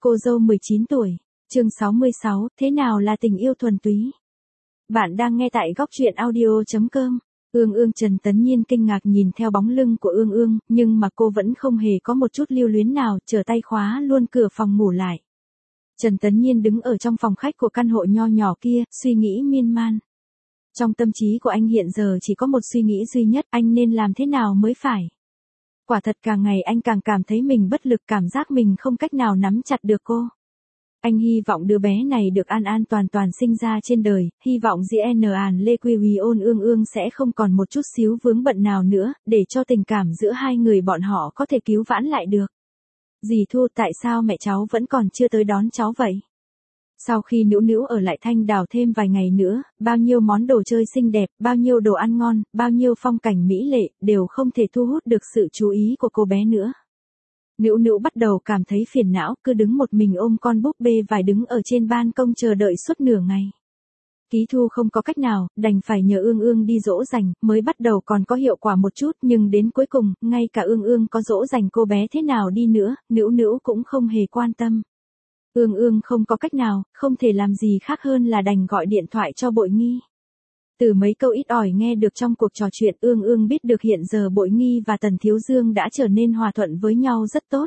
Cô dâu 19 tuổi, chương 66, thế nào là tình yêu thuần túy? Bạn đang nghe tại góc truyện audio.com. Trần Tấn Nhiên kinh ngạc nhìn theo bóng lưng của Ương, nhưng mà cô vẫn không hề có một chút lưu luyến nào, trở tay khóa luôn cửa phòng ngủ lại. Trần Tấn Nhiên đứng ở trong phòng khách của căn hộ nho nhỏ kia, suy nghĩ miên man. Trong tâm trí của anh hiện giờ chỉ có một suy nghĩ duy nhất, anh nên làm thế nào mới phải. Quả thật càng ngày anh càng cảm thấy mình bất lực, cảm giác mình không cách nào nắm chặt được cô. Anh hy vọng đứa bé này được an an toàn toàn sinh ra trên đời, hy vọng GNN Lê Quy Huy ôn Ương sẽ không còn một chút xíu vướng bận nào nữa, để cho tình cảm giữa hai người bọn họ có thể cứu vãn lại được. Dì Thu, tại sao mẹ cháu vẫn còn chưa tới đón cháu vậy? Sau khi Nữu ở lại Thanh Đào thêm vài ngày nữa, bao nhiêu món đồ chơi xinh đẹp, bao nhiêu đồ ăn ngon, bao nhiêu phong cảnh mỹ lệ, đều không thể thu hút được sự chú ý của cô bé nữa. Nữu bắt đầu cảm thấy phiền não, cứ đứng một mình ôm con búp bê vải đứng ở trên ban công chờ đợi suốt nửa ngày. Ký Thu không có cách nào, đành phải nhờ Ương đi dỗ dành, mới bắt đầu còn có hiệu quả một chút, nhưng đến cuối cùng, ngay cả Ương có dỗ dành cô bé thế nào đi nữa, Nữu cũng không hề quan tâm. Ương không có cách nào, không thể làm gì khác hơn là đành gọi điện thoại cho Bội Nghi. Từ mấy câu ít ỏi nghe được trong cuộc trò chuyện, Ương biết được hiện giờ Bội Nghi và Tần Thiếu Dương đã trở nên hòa thuận với nhau rất tốt.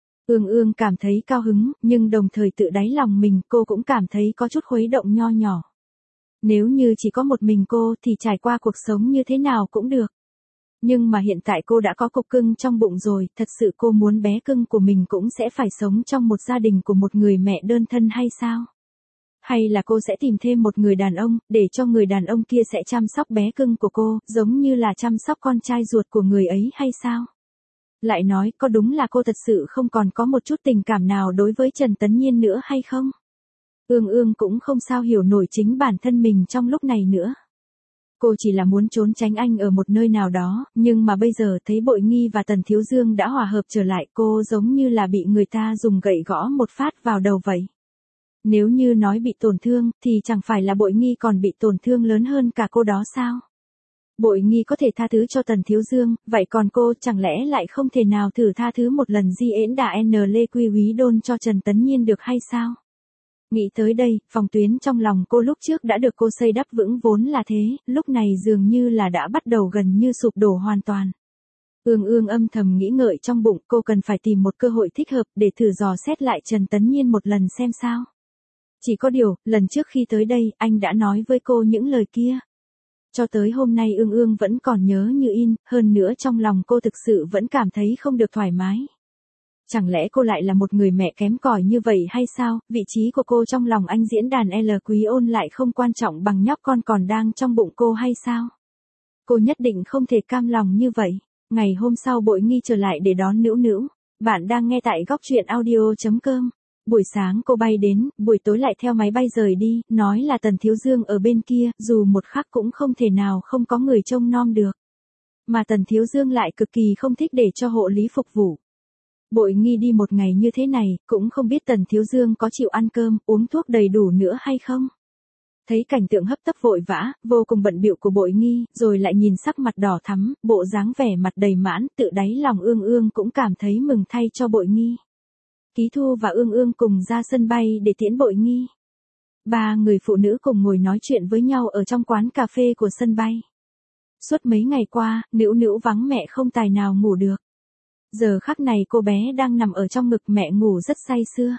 Ương cảm thấy cao hứng, nhưng đồng thời tự đáy lòng mình cô cũng cảm thấy có chút khuấy động nho nhỏ. Nếu như chỉ có một mình cô thì trải qua cuộc sống như thế nào cũng được. Nhưng mà hiện tại cô đã có cục cưng trong bụng rồi, thật sự cô muốn bé cưng của mình cũng sẽ phải sống trong một gia đình của một người mẹ đơn thân hay sao? Hay là cô sẽ tìm thêm một người đàn ông, để cho người đàn ông kia sẽ chăm sóc bé cưng của cô, giống như là chăm sóc con trai ruột của người ấy hay sao? Lại nói, có đúng là cô thật sự không còn có một chút tình cảm nào đối với Trần Tấn Nhiên nữa hay không? Ương cũng không sao hiểu nổi chính bản thân mình trong lúc này nữa. Cô chỉ là muốn trốn tránh anh ở một nơi nào đó, nhưng mà bây giờ thấy Bội Nghi và Tần Thiếu Dương đã hòa hợp trở lại, cô giống như là bị người ta dùng gậy gõ một phát vào đầu vậy. Nếu như nói bị tổn thương, thì chẳng phải là Bội Nghi còn bị tổn thương lớn hơn cả cô đó sao? Bội Nghi có thể tha thứ cho Tần Thiếu Dương, vậy còn cô chẳng lẽ lại không thể nào thử tha thứ một lần GNN Lê Quy Húy đôn cho Trần Tấn Nhiên được hay sao? Nghĩ tới đây, phòng tuyến trong lòng cô lúc trước đã được cô xây đắp vững vốn là thế, lúc này dường như là đã bắt đầu gần như sụp đổ hoàn toàn. Ương âm thầm nghĩ ngợi trong bụng, cô cần phải tìm một cơ hội thích hợp để thử dò xét lại Trần Tấn Nhiên một lần xem sao. Chỉ có điều, lần trước khi tới đây, anh đã nói với cô những lời kia. Cho tới hôm nay Ương vẫn còn nhớ như in, hơn nữa trong lòng cô thực sự vẫn cảm thấy không được thoải mái. Chẳng lẽ cô lại là một người mẹ kém cỏi như vậy hay sao, vị trí của cô trong lòng anh diễn đàn L Quý Ôn lại không quan trọng bằng nhóc con còn đang trong bụng cô hay sao? Cô nhất định không thể cam lòng như vậy. Ngày hôm sau Bội Nghi trở lại để đón Nữu. Bạn đang nghe tại góc truyện audio.com. Buổi sáng cô bay đến, buổi tối lại theo máy bay rời đi, nói là Tần Thiếu Dương ở bên kia, dù một khắc cũng không thể nào không có người trông nom được. Mà Tần Thiếu Dương lại cực kỳ không thích để cho hộ lý phục vụ. Bội Nghi đi một ngày như thế này, cũng không biết Tần Thiếu Dương có chịu ăn cơm, uống thuốc đầy đủ nữa hay không. Thấy cảnh tượng hấp tấp vội vã, vô cùng bận bịu của Bội Nghi, rồi lại nhìn sắc mặt đỏ thắm, bộ dáng vẻ mặt đầy mãn, tự đáy lòng Ương cũng cảm thấy mừng thay cho Bội Nghi. Ký Thu và Ương cùng ra sân bay để tiễn Bội Nghi. Ba người phụ nữ cùng ngồi nói chuyện với nhau ở trong quán cà phê của sân bay. Suốt mấy ngày qua, Nữu vắng mẹ không tài nào ngủ được. Giờ khắc này cô bé đang nằm ở trong ngực mẹ ngủ rất say sưa.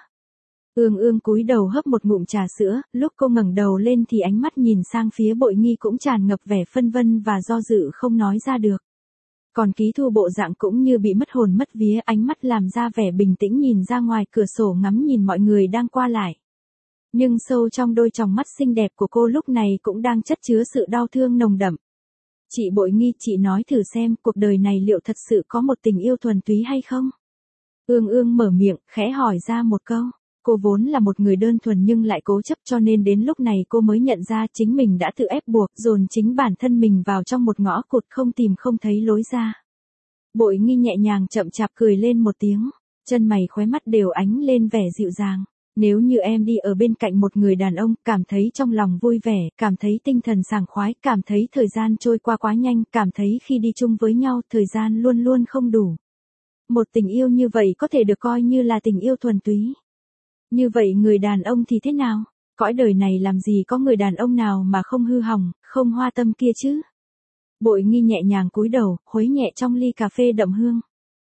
Ương cúi đầu hấp một ngụm trà sữa, lúc cô ngẩng đầu lên thì ánh mắt nhìn sang phía Bội Nghi cũng tràn ngập vẻ phân vân và do dự không nói ra được. Còn Ký Thu bộ dạng cũng như bị mất hồn mất vía, ánh mắt làm ra vẻ bình tĩnh nhìn ra ngoài cửa sổ ngắm nhìn mọi người đang qua lại. Nhưng sâu trong đôi tròng mắt xinh đẹp của cô lúc này cũng đang chất chứa sự đau thương nồng đậm. Chị Bội Nghi, chị nói thử xem, cuộc đời này liệu thật sự có một tình yêu thuần túy hay không? Ương mở miệng, khẽ hỏi ra một câu. Cô vốn là một người đơn thuần nhưng lại cố chấp, cho nên đến lúc này cô mới nhận ra chính mình đã tự ép buộc, dồn chính bản thân mình vào trong một ngõ cụt không tìm không thấy lối ra. Bội Nghi nhẹ nhàng chậm chạp cười lên một tiếng, chân mày khóe mắt đều ánh lên vẻ dịu dàng. Nếu như em đi ở bên cạnh một người đàn ông, cảm thấy trong lòng vui vẻ, cảm thấy tinh thần sảng khoái, cảm thấy thời gian trôi qua quá nhanh, cảm thấy khi đi chung với nhau, thời gian luôn luôn không đủ. Một tình yêu như vậy có thể được coi như là tình yêu thuần túy. Như vậy người đàn ông thì thế nào? Cõi đời này làm gì có người đàn ông nào mà không hư hỏng, không hoa tâm kia chứ? Bội Nghi nhẹ nhàng cúi đầu, khuấy nhẹ trong ly cà phê đậm hương.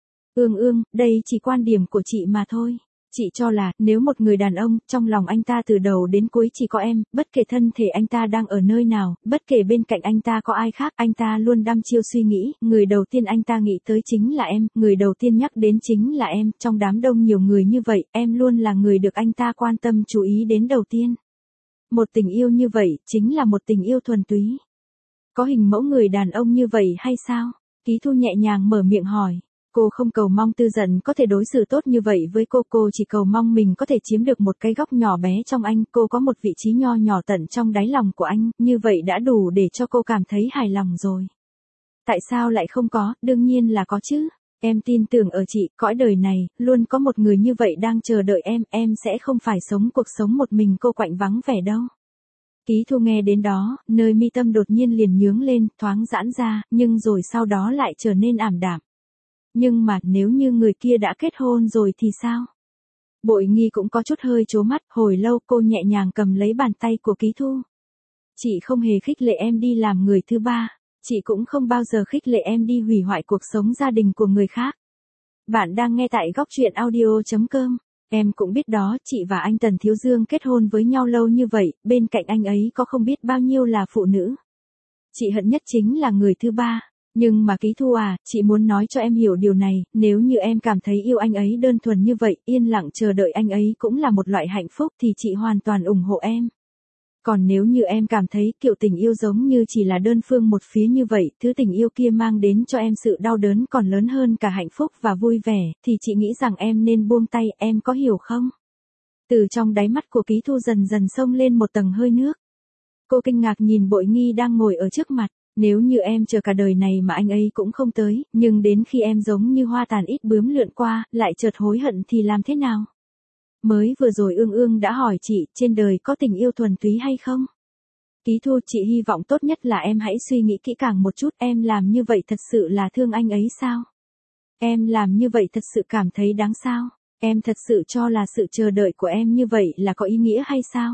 Ương, đây chỉ quan điểm của chị mà thôi. Chị cho là, nếu một người đàn ông, trong lòng anh ta từ đầu đến cuối chỉ có em, bất kể thân thể anh ta đang ở nơi nào, bất kể bên cạnh anh ta có ai khác, anh ta luôn đăm chiêu suy nghĩ, người đầu tiên anh ta nghĩ tới chính là em, người đầu tiên nhắc đến chính là em, trong đám đông nhiều người như vậy, em luôn là người được anh ta quan tâm chú ý đến đầu tiên. Một tình yêu như vậy, chính là một tình yêu thuần túy. Có hình mẫu người đàn ông như vậy hay sao? Ký Thu nhẹ nhàng mở miệng hỏi. Cô không cầu mong Tư Dận có thể đối xử tốt như vậy với cô chỉ cầu mong mình có thể chiếm được một cái góc nhỏ bé trong anh, cô có một vị trí nho nhỏ tận trong đáy lòng của anh, như vậy đã đủ để cho cô cảm thấy hài lòng rồi. Tại sao lại không có, đương nhiên là có chứ. Em tin tưởng ở chị, cõi đời này, luôn có một người như vậy đang chờ đợi em sẽ không phải sống cuộc sống một mình cô quạnh vắng vẻ đâu. Ký Thu nghe đến đó, nơi mi tâm đột nhiên liền nhướng lên, thoáng giãn ra, nhưng rồi sau đó lại trở nên ảm đạm. Nhưng mà nếu như người kia đã kết hôn rồi thì sao? Bội Nghi cũng có chút hơi trố mắt, hồi lâu cô nhẹ nhàng cầm lấy bàn tay của Ký Thu. Chị không hề khích lệ em đi làm người thứ ba, chị cũng không bao giờ khích lệ em đi hủy hoại cuộc sống gia đình của người khác. Bạn đang nghe tại góc truyện audio.com. Em cũng biết đó, chị và anh Tần Thiếu Dương kết hôn với nhau lâu như vậy, bên cạnh anh ấy có không biết bao nhiêu là phụ nữ. Chị hận nhất chính là người thứ ba. Nhưng mà Ký Thu à, chị muốn nói cho em hiểu điều này, nếu như em cảm thấy yêu anh ấy đơn thuần như vậy, yên lặng chờ đợi anh ấy cũng là một loại hạnh phúc thì chị hoàn toàn ủng hộ em. Còn nếu như em cảm thấy kiểu tình yêu giống như chỉ là đơn phương một phía như vậy, thứ tình yêu kia mang đến cho em sự đau đớn còn lớn hơn cả hạnh phúc và vui vẻ, thì chị nghĩ rằng em nên buông tay, em có hiểu không? Từ trong đáy mắt của Ký Thu dần dần xông lên một tầng hơi nước. Cô kinh ngạc nhìn Bội Nghi đang ngồi ở trước mặt. Nếu như em chờ cả đời này mà anh ấy cũng không tới, nhưng đến khi em giống như hoa tàn ít bướm lượn qua, lại chợt hối hận thì làm thế nào? Mới vừa rồi Ương đã hỏi chị, trên đời có tình yêu thuần túy hay không? Ký Thu, chị hy vọng tốt nhất là em hãy suy nghĩ kỹ càng một chút, em làm như vậy thật sự là thương anh ấy sao? Em làm như vậy thật sự cảm thấy đáng sao? Em thật sự cho là sự chờ đợi của em như vậy là có ý nghĩa hay sao?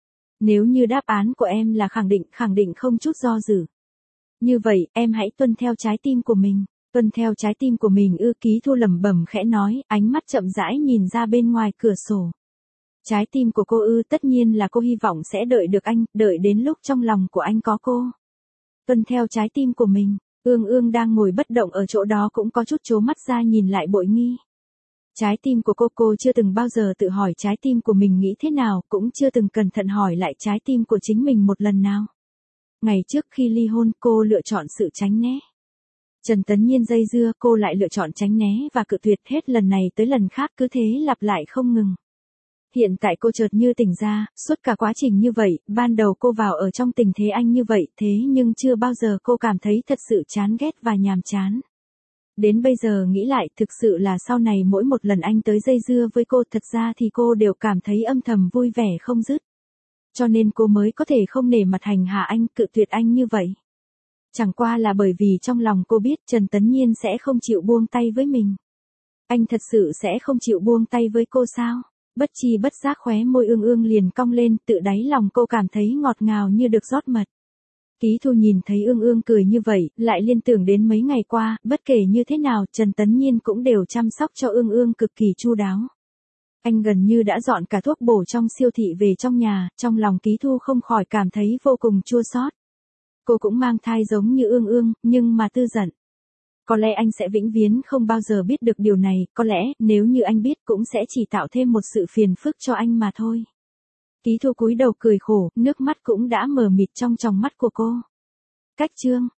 Nếu như đáp án của em là khẳng định không chút do dự. Như vậy, em hãy tuân theo trái tim của mình. Tuân theo trái tim của mình ư? Ký Thu lẩm bẩm khẽ nói, ánh mắt chậm rãi nhìn ra bên ngoài cửa sổ. Trái tim của cô ư? Tất nhiên là cô hy vọng sẽ đợi được anh, đợi đến lúc trong lòng của anh có cô. Tuân theo trái tim của mình. Ương đang ngồi bất động ở chỗ đó cũng có chút trố mắt ra nhìn lại Bội Nghi. Trái tim của cô chưa từng bao giờ tự hỏi trái tim của mình nghĩ thế nào, cũng chưa từng cẩn thận hỏi lại trái tim của chính mình một lần nào. Ngày trước khi ly hôn, cô lựa chọn sự tránh né. Trần Tấn Nhiên dây dưa, cô lại lựa chọn tránh né và cự tuyệt, hết lần này tới lần khác cứ thế lặp lại không ngừng. Hiện tại cô chợt như tỉnh ra, suốt cả quá trình như vậy, ban đầu cô vào ở trong tình thế anh như vậy, thế nhưng chưa bao giờ cô cảm thấy thật sự chán ghét và nhàm chán. Đến bây giờ nghĩ lại, thực sự là sau này mỗi một lần anh tới dây dưa với cô, thật ra thì cô đều cảm thấy âm thầm vui vẻ không dứt. Cho nên cô mới có thể không nể mặt hành hạ anh, cự tuyệt anh như vậy. Chẳng qua là bởi vì trong lòng cô biết Trần Tấn Nhiên sẽ không chịu buông tay với mình. Anh thật sự sẽ không chịu buông tay với cô sao? Bất chi bất giác khóe môi Ương liền cong lên, tự đáy lòng cô cảm thấy ngọt ngào như được rót mật. Ký Thu nhìn thấy Ương cười như vậy, lại liên tưởng đến mấy ngày qua, bất kể như thế nào, Trần Tấn Nhiên cũng đều chăm sóc cho Ương cực kỳ chu đáo. Anh gần như đã dọn cả thuốc bổ trong siêu thị về trong nhà, trong lòng Ký Thu không khỏi cảm thấy vô cùng chua xót. Cô cũng mang thai giống như Ương, nhưng mà Tư Dận. Có lẽ anh sẽ vĩnh viễn không bao giờ biết được điều này, có lẽ nếu như anh biết cũng sẽ chỉ tạo thêm một sự phiền phức cho anh mà thôi. Ký Thu cúi đầu cười khổ, nước mắt cũng đã mờ mịt trong tròng mắt của cô. Cách chương